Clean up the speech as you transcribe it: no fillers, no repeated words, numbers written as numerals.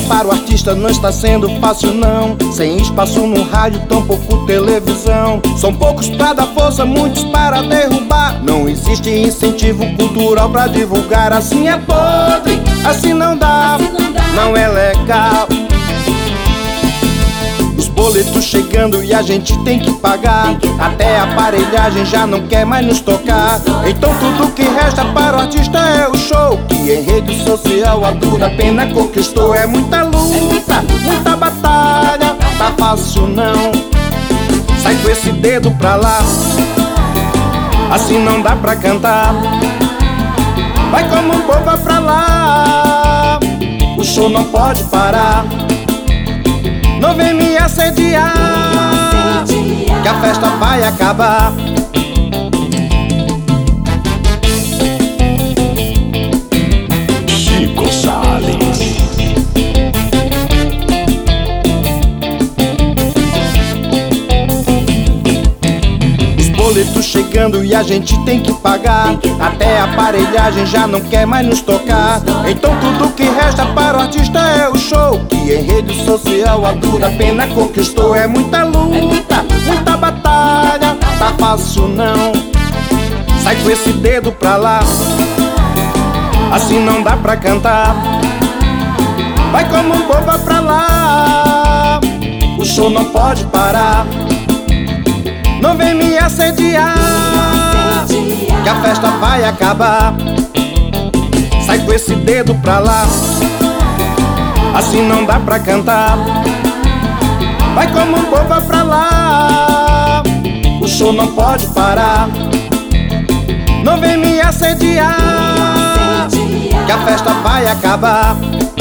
para o artista não está sendo fácil não. Sem espaço no rádio, tampouco televisão. São poucos pra dar força, muitos para derrubar. Não existe incentivo cultural pra divulgar. Assim é podre, assim não dá, não é legal. Os boletos chegando e a gente tem que pagar. Até a aparelhagem já não quer mais nos tocar. Então tudo que resta para o artista é o show, que em rede social a dura pena conquistou. É muita luta, muita batalha, tá fácil não. Sai com esse dedo pra lá, assim não dá pra cantar. Vai como um boba pra lá, o show não pode parar. Não vem me assediar, que a festa vai acabar. Chico Sales. Os boletos chegando e a gente tem que pagar. Até a aparelhagem já não quer mais nos tocar. Então tudo que resta para o artista é o show, que em rede social a dura pena conquistou. É muita luta, muita batalha, tá fácil não. Sai com esse dedo pra lá, assim não dá pra cantar. Vai como um boba pra lá, o show não pode parar. Não vem me assediar, que a festa vai acabar. Sai com esse dedo pra lá, assim não dá pra cantar. Vai como um boba pra lá, o show não pode parar. Não vem me assediar, que a festa vai acabar.